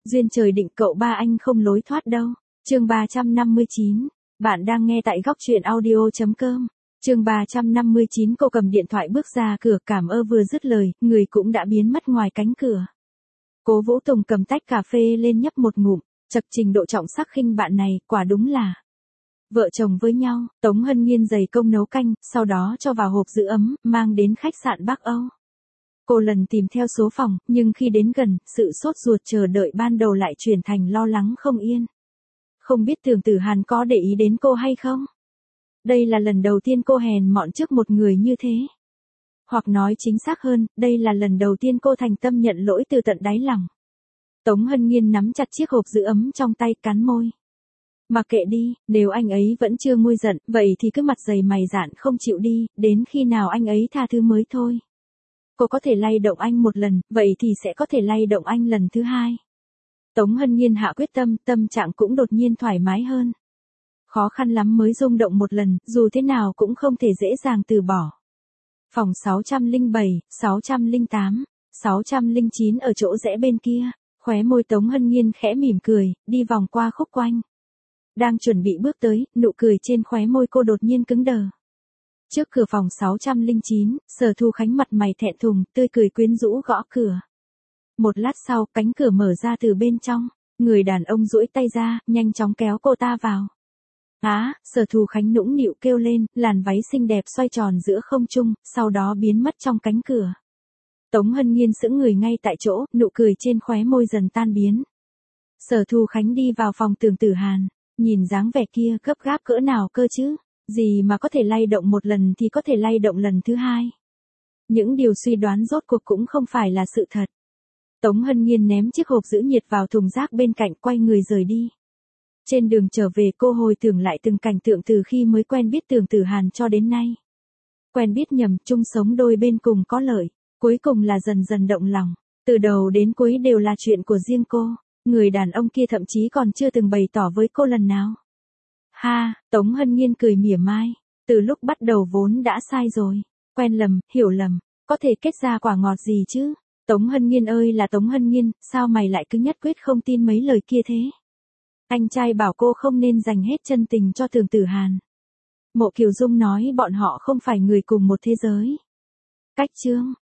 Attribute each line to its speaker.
Speaker 1: Duyên trời định cậu ba anh không lối thoát đâu. Chương 359. Bạn đang nghe tại góc truyện audio.com. Chương 359. Cô cầm điện thoại bước ra cửa, cảm ơn vừa dứt lời, người cũng đã biến mất ngoài cánh cửa. Cố Vũ Tùng cầm tách cà phê lên nhấp một ngụm, chật trình độ trọng sắc khinh bạn này, quả đúng là vợ chồng với nhau. Tống Hân Nhiên dày công nấu canh, sau đó cho vào hộp giữ ấm, mang đến khách sạn Bắc Âu. Cô lần tìm theo số phòng, nhưng khi đến gần, sự sốt ruột chờ đợi ban đầu lại chuyển thành lo lắng không yên. Không biết Tưởng Tử Hàn có để ý đến cô hay không? Đây là lần đầu tiên cô hèn mọn trước một người như thế. Hoặc nói chính xác hơn, đây là lần đầu tiên cô thành tâm nhận lỗi từ tận đáy lòng. Tống Hân Nhiên nắm chặt chiếc hộp giữ ấm trong tay, cắn môi. Mà kệ đi, nếu anh ấy vẫn chưa nguôi giận, vậy thì cứ mặt dày mày dạn không chịu đi, đến khi nào anh ấy tha thứ mới thôi. Cô có thể lay động anh một lần, vậy thì sẽ có thể lay động anh lần thứ hai. Tống Hân Nhiên hạ quyết tâm, tâm trạng cũng đột nhiên thoải mái hơn. Khó khăn lắm mới rung động một lần, dù thế nào cũng không thể dễ dàng từ bỏ. Phòng 607, 608, 609 ở chỗ rẽ bên kia, khóe môi Tống Hân Nhiên khẽ mỉm cười, đi vòng qua khúc quanh. Đang chuẩn bị bước tới, nụ cười trên khóe môi cô đột nhiên cứng đờ. Trước cửa phòng 609, Sở Thu Khánh mặt mày thẹn thùng, tươi cười quyến rũ gõ cửa. Một lát sau, cánh cửa mở ra từ bên trong, người đàn ông duỗi tay ra, nhanh chóng kéo cô ta vào. Sở Thu Khánh nũng nịu kêu lên, làn váy xinh đẹp xoay tròn giữa không trung, sau đó biến mất trong cánh cửa. Tống Hân Nhiên sững người ngay tại chỗ, nụ cười trên khóe môi dần tan biến. Sở Thu Khánh đi vào phòng Tưởng Tử Hàn, nhìn dáng vẻ kia gấp gáp cỡ nào cơ chứ? Gì mà có thể lay động một lần thì có thể lay động lần thứ hai. Những điều suy đoán rốt cuộc cũng không phải là sự thật. Tống Hân Nhiên ném chiếc hộp giữ nhiệt vào thùng rác bên cạnh, quay người rời đi. Trên đường trở về cô hồi tưởng lại từng cảnh tượng từ khi mới quen biết Tưởng Tử Hàn cho đến nay. Quen biết nhầm, chung sống đôi bên cùng có lợi, cuối cùng là dần dần động lòng. Từ đầu đến cuối đều là chuyện của riêng cô, người đàn ông kia thậm chí còn chưa từng bày tỏ với cô lần nào. Tống Hân Nhiên cười mỉa mai, từ lúc bắt đầu vốn đã sai rồi, quen lầm, hiểu lầm, có thể kết ra quả ngọt gì chứ? Tống Hân Nhiên ơi là Tống Hân Nhiên, sao mày lại cứ nhất quyết không tin mấy lời kia thế? Anh trai bảo cô không nên dành hết chân tình cho Tưởng Tử Hàn. Mộ Kiều Dung nói bọn họ không phải người cùng một thế giới. Cách chương